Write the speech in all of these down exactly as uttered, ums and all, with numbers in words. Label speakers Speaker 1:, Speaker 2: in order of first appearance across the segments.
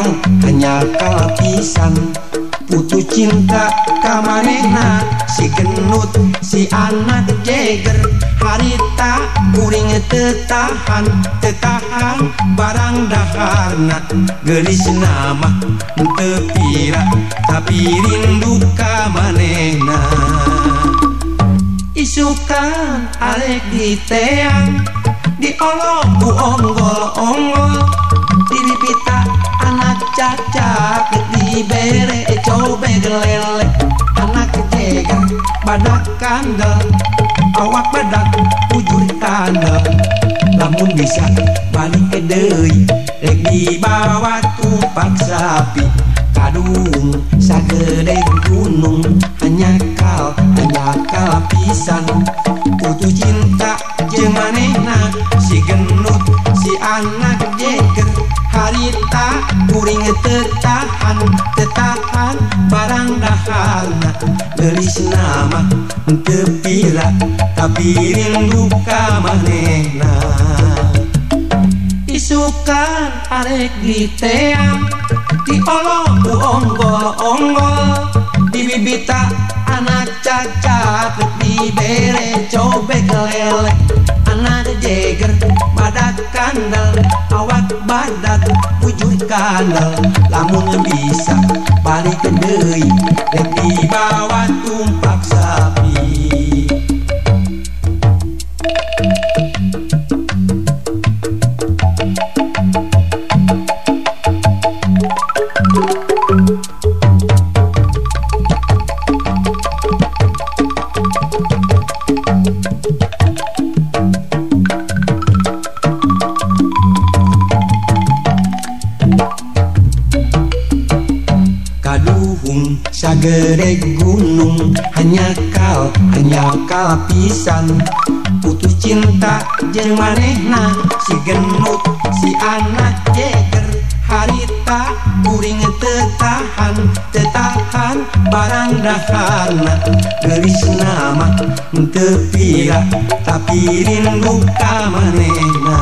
Speaker 1: kal hanya kalapisan putus cinta kamanehna si genut si anak jeger harita kuring tetahan tetahan barang daharna gelis nama tepira tapi rindu kamanehna isukan arek di teang diolok ku onggol-onggol diripita anak cacak dibere cobek lele anak jeger badak kandel awak badak ujur kandel lamun bisa balik ke deui rek dibawa tumpak sapi kadung sagede gunung hanya kal hanya kalapisan putus cinta jeung manehna si genut si anak jeger harita kuring tetahan tetahan barang daharna gelis nama tepira tapi rindu ka manehna isukan arek di teang diolok ku onggol-onggol dibibita anak cacat dibere cobek lele anak jeger badak kandel awak badak ujur kandel lamun bisa balik ke deui rek dibawa tumpak sapi sagede gunung hanya kal hanya kalapisan putus cinta jeung manehna si genut si anak jeger harita kuring tetahan tetahan barang daharna gelis nama tepira tapi rindu ka manehna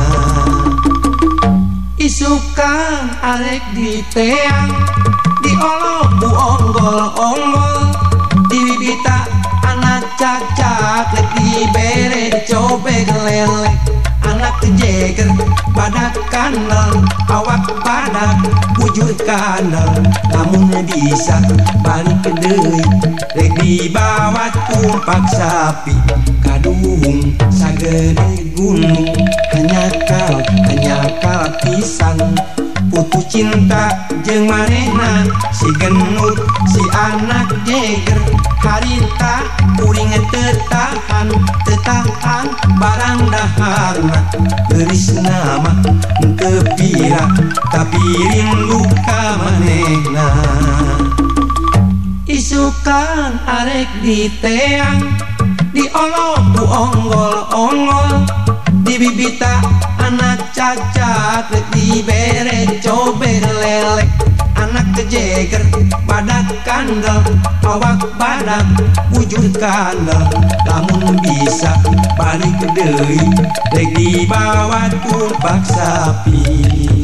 Speaker 1: isukan arek di teang diolok bu onggol-onggol dibibita anak cacat dibere cobek lele anak jeger badak kandel awak badak ujur kandel lamun bisa balik ke deui rek dibawa tumpak sapi kadung sagede gunung hanya kal hanya kalapisan putus cinta jeung manehna si genut si anak jeger harita kuring tetahan tetahan barang daharna gelis nama tepira tapi rindu ka manehna isukan arek di teang diolok ku onggol-onggol dibibita anak cacat dibere cobek lele anak jeger badak kandel awak badak ujur kandel lamun bisa balik ke deui rek dibawa tumpak sapi